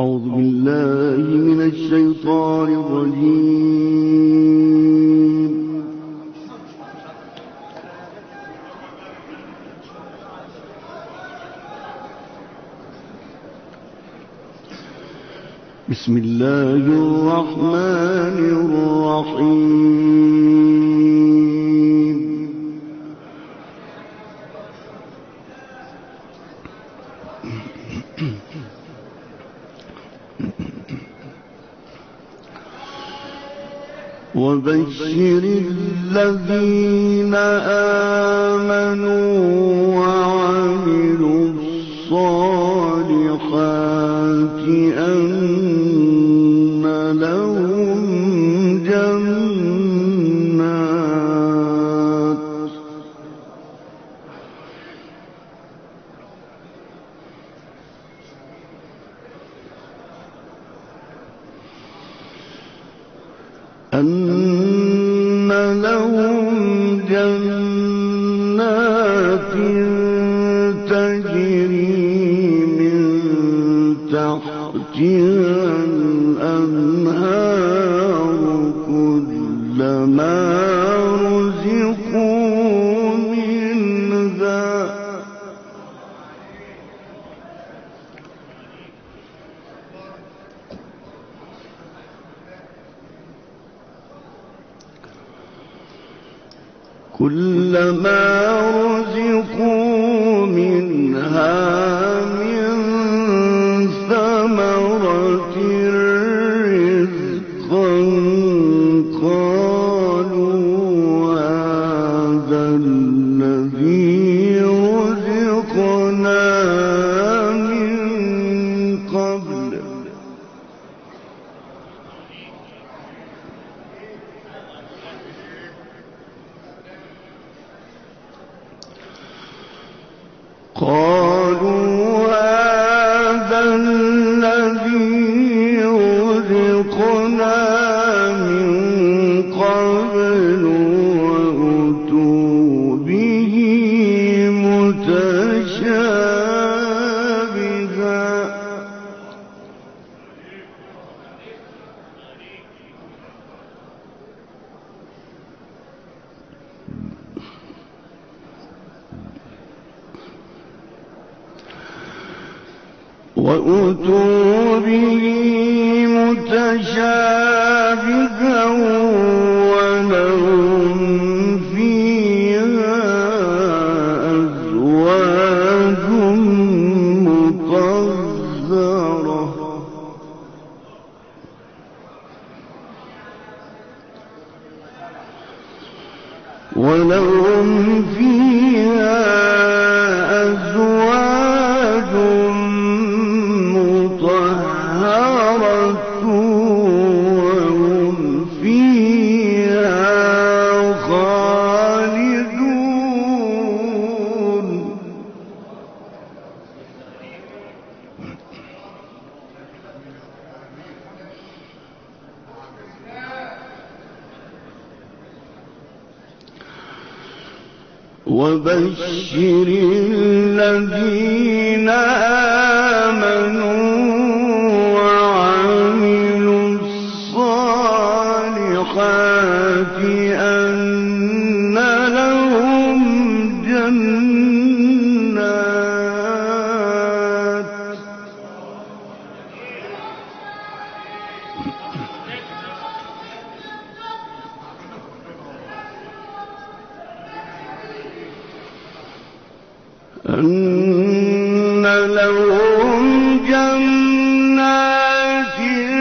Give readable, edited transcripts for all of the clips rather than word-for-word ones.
أعوذ بالله من الشيطان الرجيم. بسم الله الرحمن الرحيم. وبشر الذين آمنوا وعملوا الصالحات أن لهم جنات تجري من تحتها الأنهار كلما رزقوا منها من ثمرة رزقا قالوا هذا الذي رزقنا من قبل وأتوا به متشابها ولهم فيها أزواج مطهرة وهم فيها خالدون وبشر الذين آمنوا وعملوا الصالحات أن لهم جنات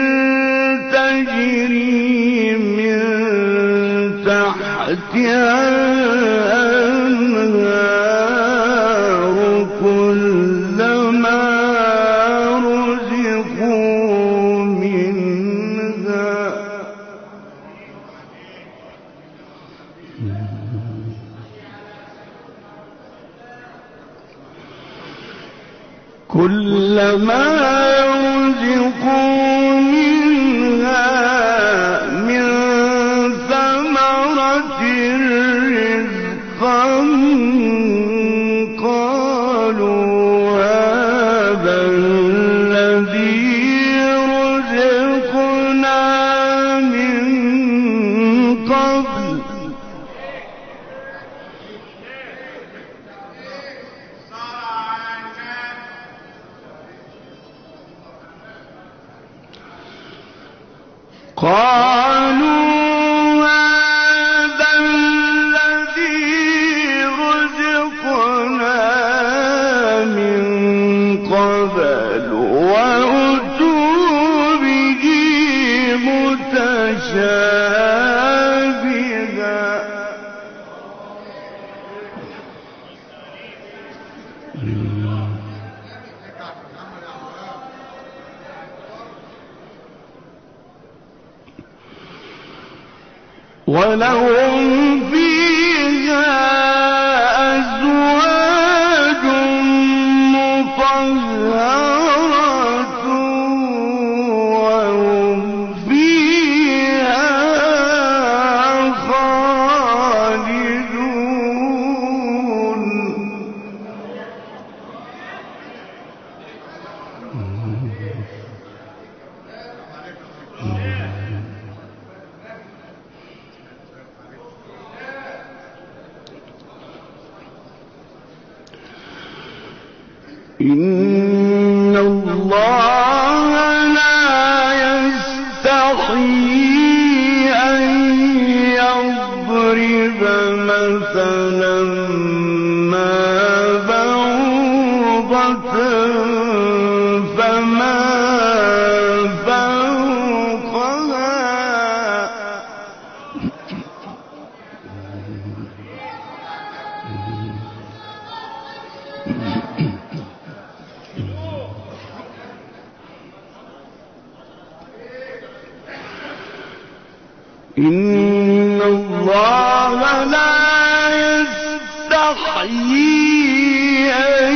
تجري من تحتها الأنهار كلما رزقوا منها من ثمرة رزقا قالوا هذا الذي قالوا هذا الذي رزقنا من قبل وأتوا به متشابها ولهم فيها أزواج مطهرة وهم فيها خالدون إن الله لا يستحيي أن يضرب مثلا ما بعوضة فما فوقها إن الله لا يستحيي أن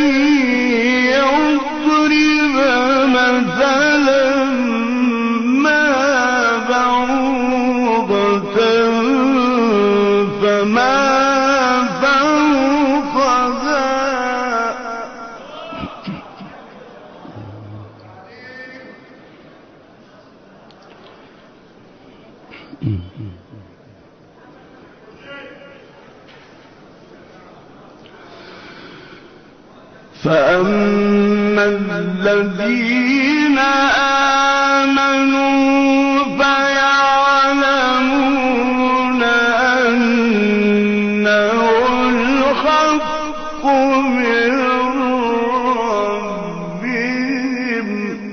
يضرب مثلا ما بعوضة فما فوقها فأما الذين آمنوا فيعلمون أنه الحق من ربهم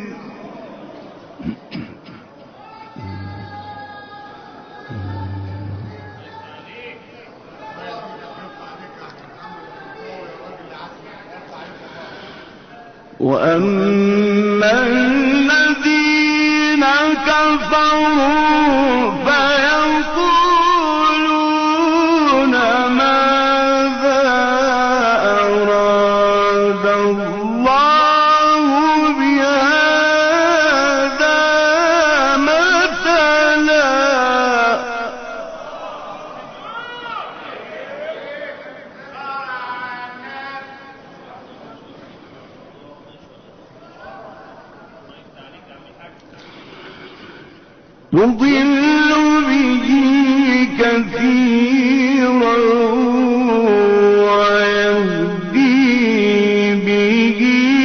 وأما الذين كفروا فيقولون ماذا أراد الله بهذا مثلا يضل به كثيرا ويهدي به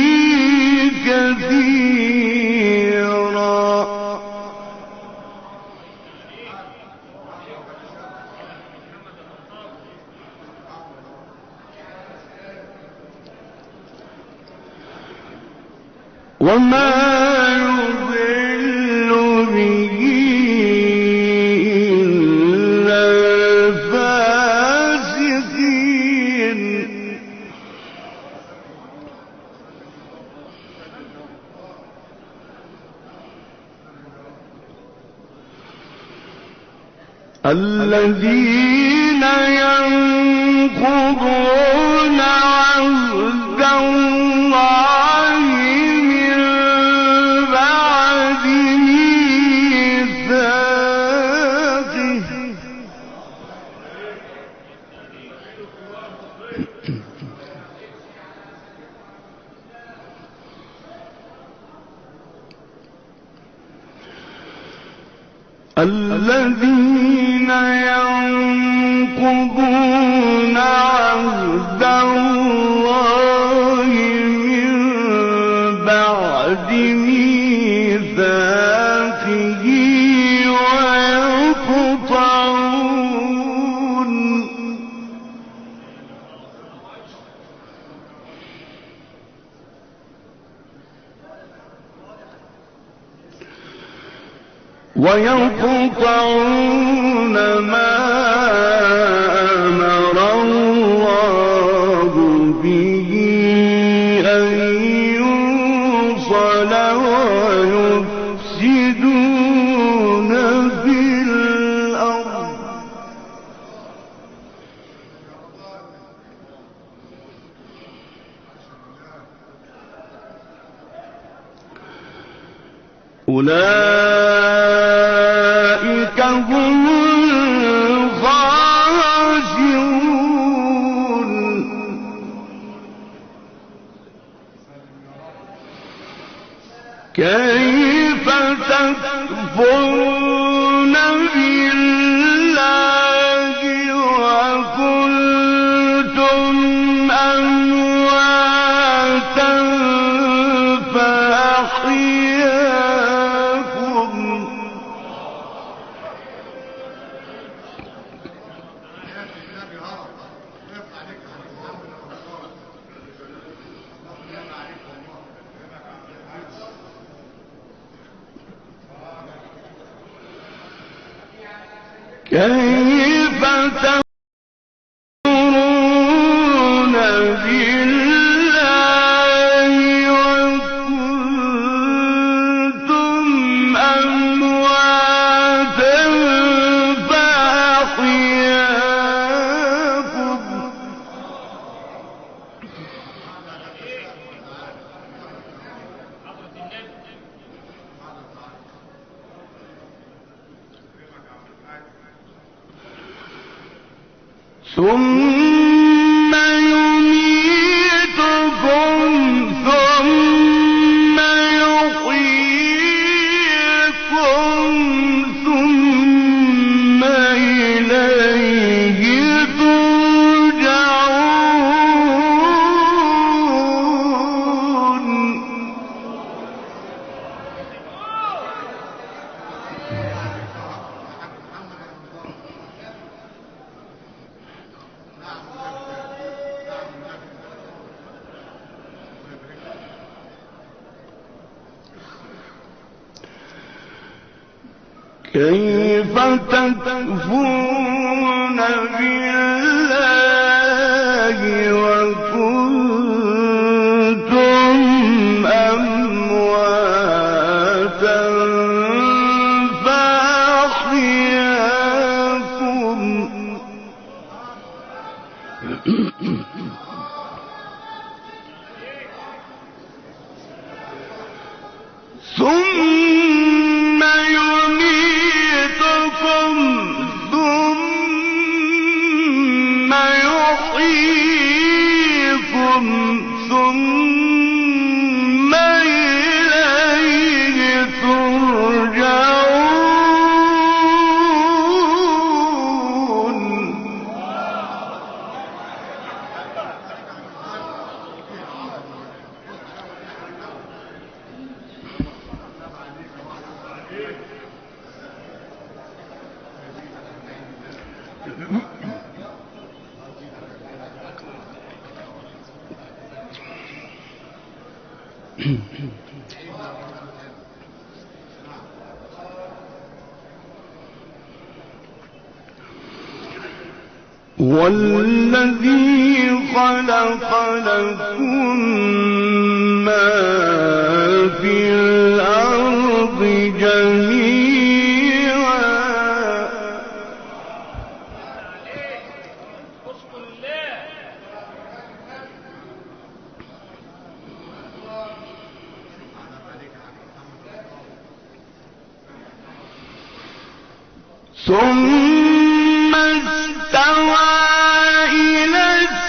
كثيرا وما يضل به الذين ينقضون عهد الله من بعد ميثاقه الذين ينقضون عهد الله من بعد ميثاقه ويقطعون ما أمر الله به أن يوصل ويفسدون في الأرض أولئك هم الخاسرون. كيف تكفرون بالله وكنتم أمواتا فأحياكم كيف تكفرون بالله وكنتم أمواتا فأحياكم ثم يميتكم ثم يحييكم ثم إليه ترجعون. كيف تكفرون بالله وكنتم أمواتا فأحياكم ثم يميتكم ثم يحييكم ثم إليه ترجعون. والذي خلق لكم ما في الأرض جميعا ثم استوى إلى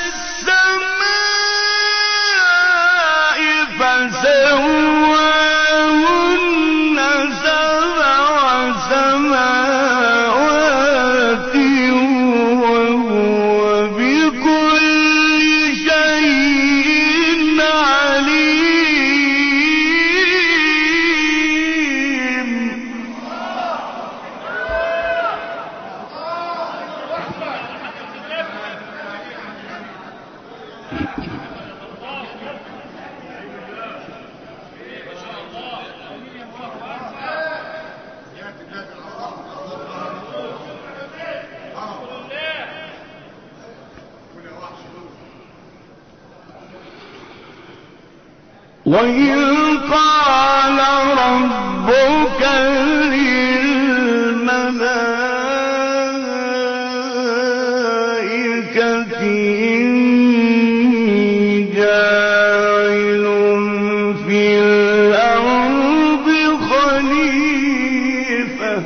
السماء فسواهن سبع سماوات وهو بكل شيء عليم. وإذ قال ربك للملائكة إني جاعل في الأرض خليفة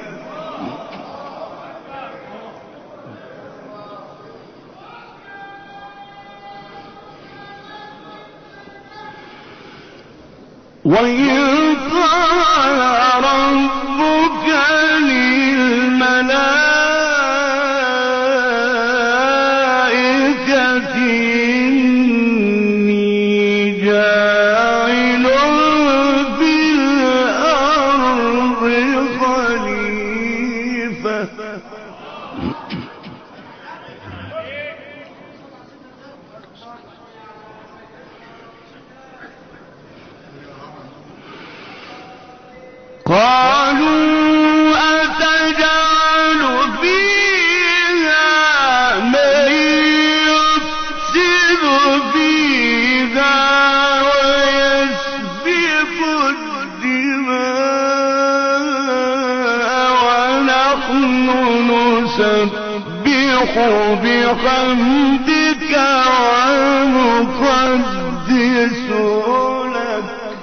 وإذ قال ربك للملائكة إني جاعل في الأرض خليفة قالوا أتجعل فيها من يفسد فيها ويسفك الدماء ونحن نسبح بحمدك ونقدس لك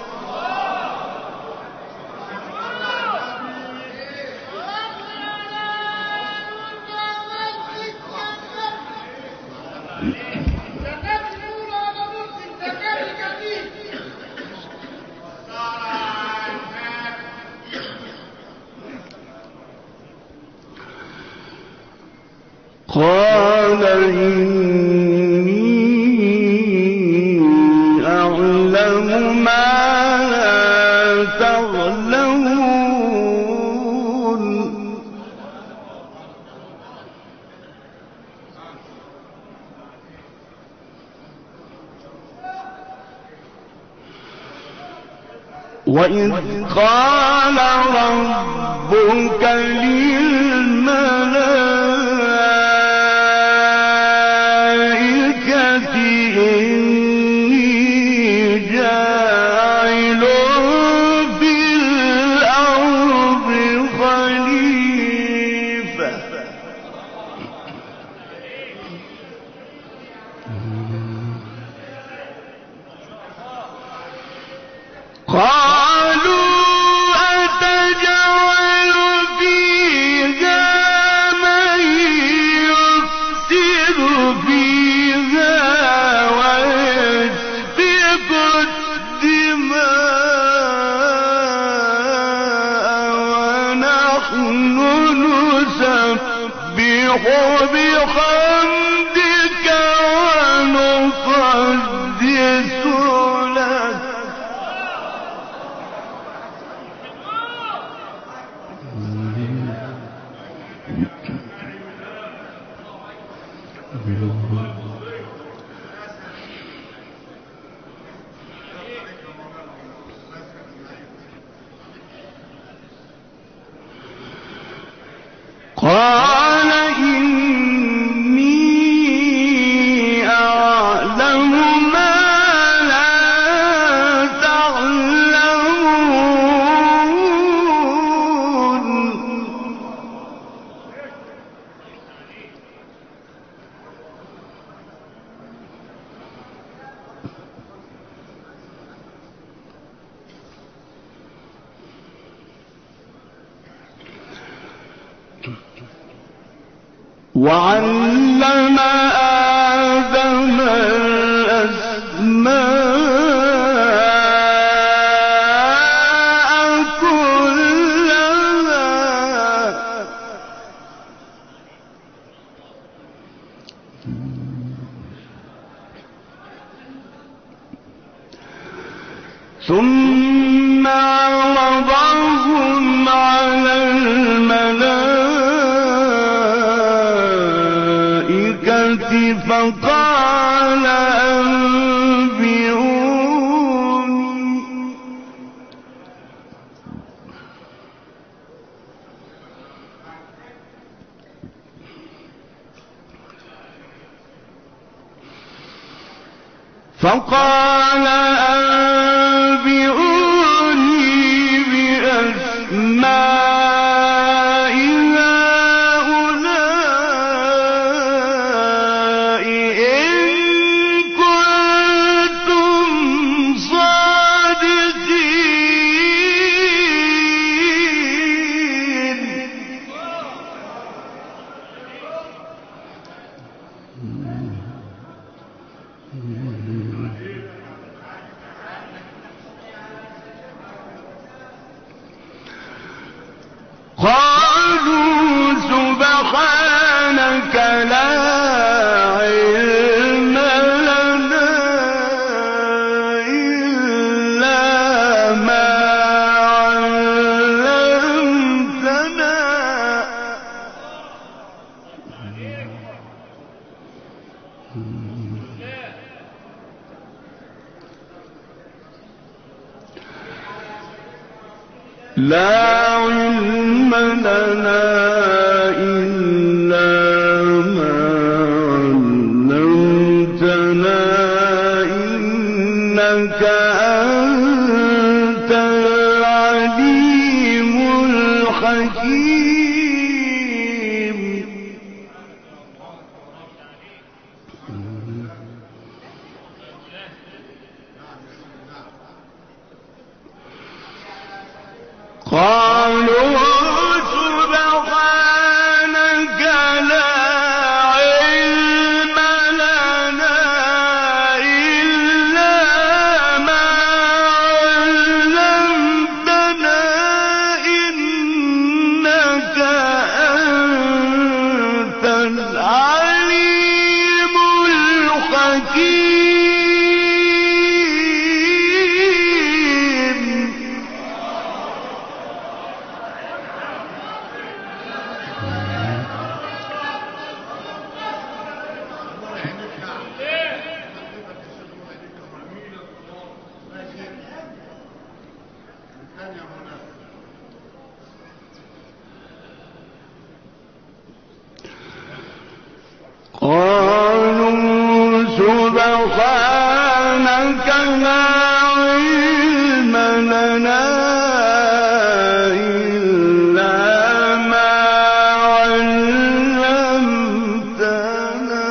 قال إني أعلم ما لا تعلمون وإذ قال ربك للملائكة إني جاعل في الأرض خليفة قالوا أتجعل فيها من يفسد فيها ويسفك الدماء ونحن نسبح بحمدك ونقدس لك قال إني أعلم ما لا تعلمون وعلم آدم الأسماء كلها ثم عرضهم على الملائكة فقال أنبئوني فقال قالوا سبحانك لا علم لنا إلا ما علمتنا لا علم لنا إلا ما علمتنا إنك أنت العليم الحكيم قالوا سبحانك لا علم لنا إلا ما علمتنا إنك أنت العليم الحكيم قالوا سبحانك لا علم لنا إلا ما علمتنا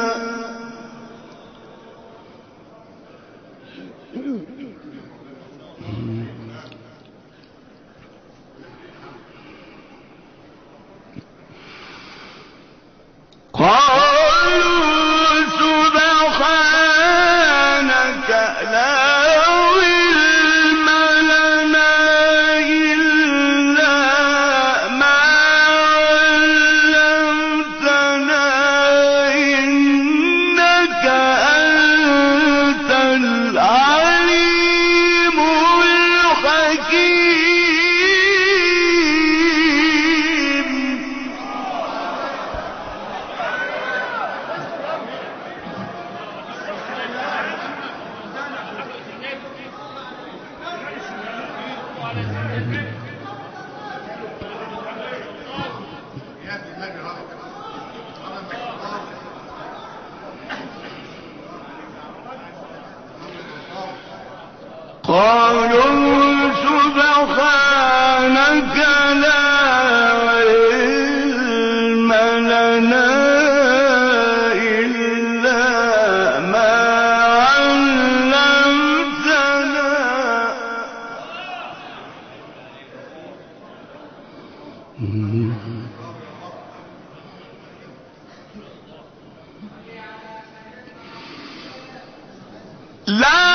قالوا سبحانك لا علم لنا إلا ما علمتنا لا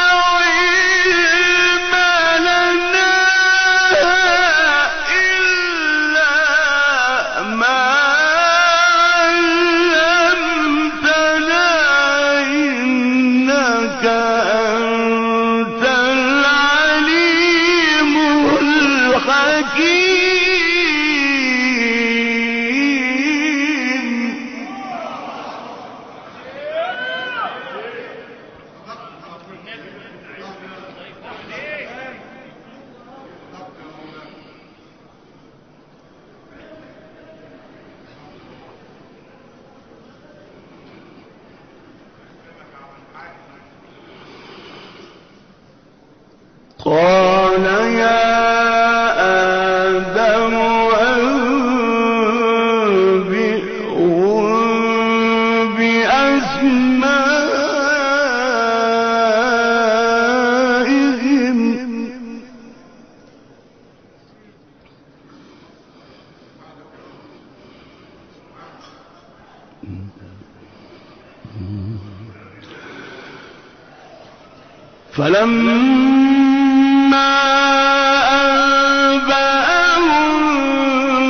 قال يا آدم أنبئهم بأسمائهم فلما أنبأهم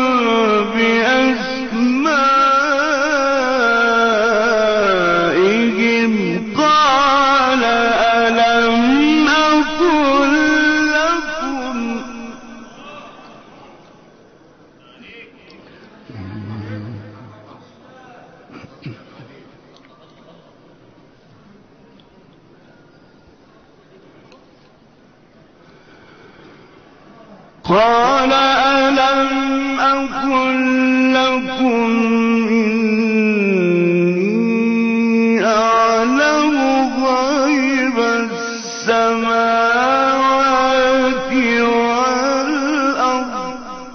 قال ألم أقل لكم إني أعلم غيب السماوات والأرض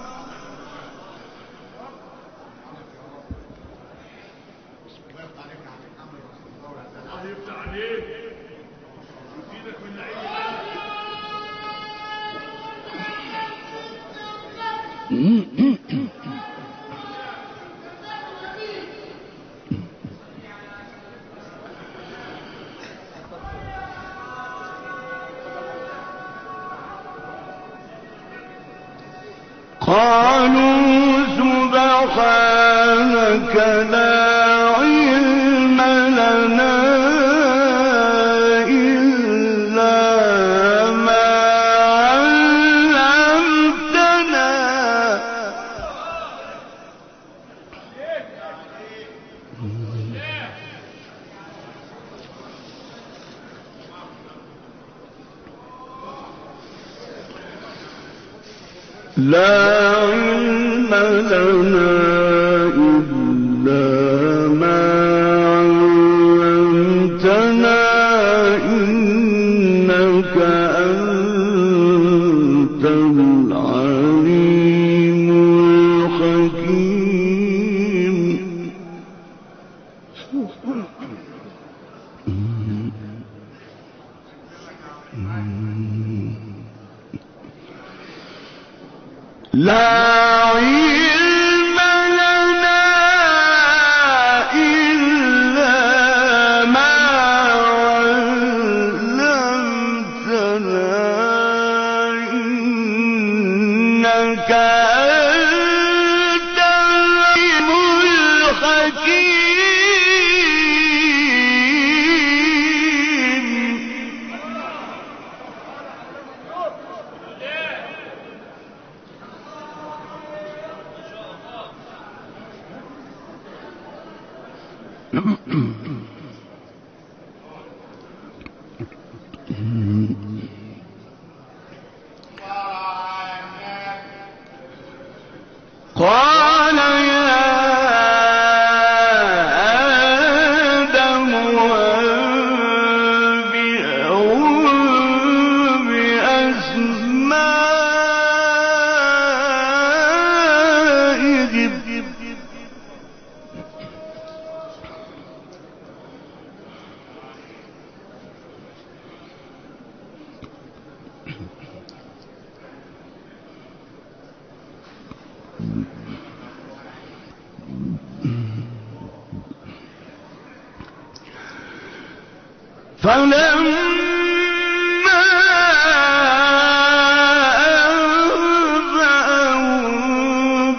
قالوا سبحانك لا علم لنا إلا ما علمتنا لا علم لنا إلا ما علمتنا إنك أنت العليم الحكيم لا علم لنا إلا ما علمتنا إنك أنت العليم الحكيم قال يا آدم أنبئهم بأسمائهم فلما أنبأهم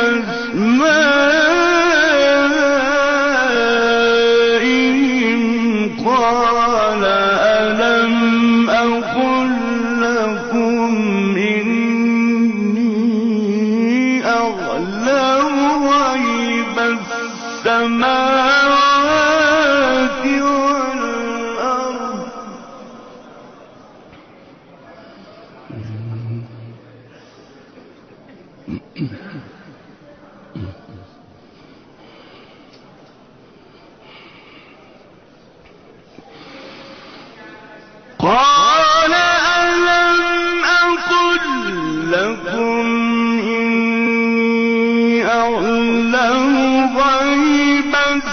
بأسمائهم قال ألم أقل لكم إني أعلم غيب السماوات والأرض قال ألم أقل لكم إني أعلم غيب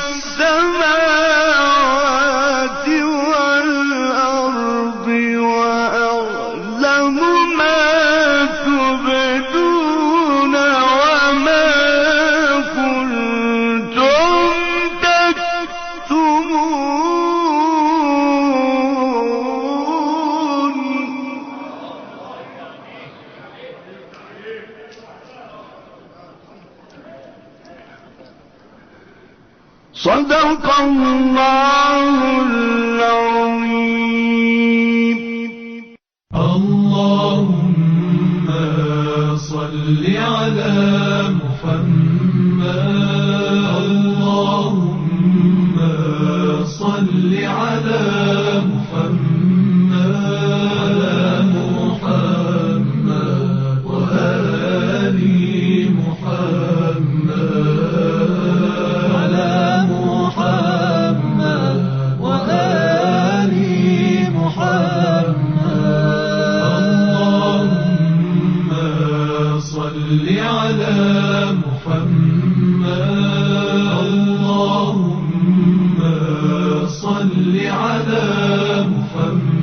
السماوات والأرض وأعلم ما تبدون وما كنتم تكتمون صدق الله العظيم. اللهم صل على محمد. اللهم صل على محمد وعلى صل على محمد اللهم صل على محمد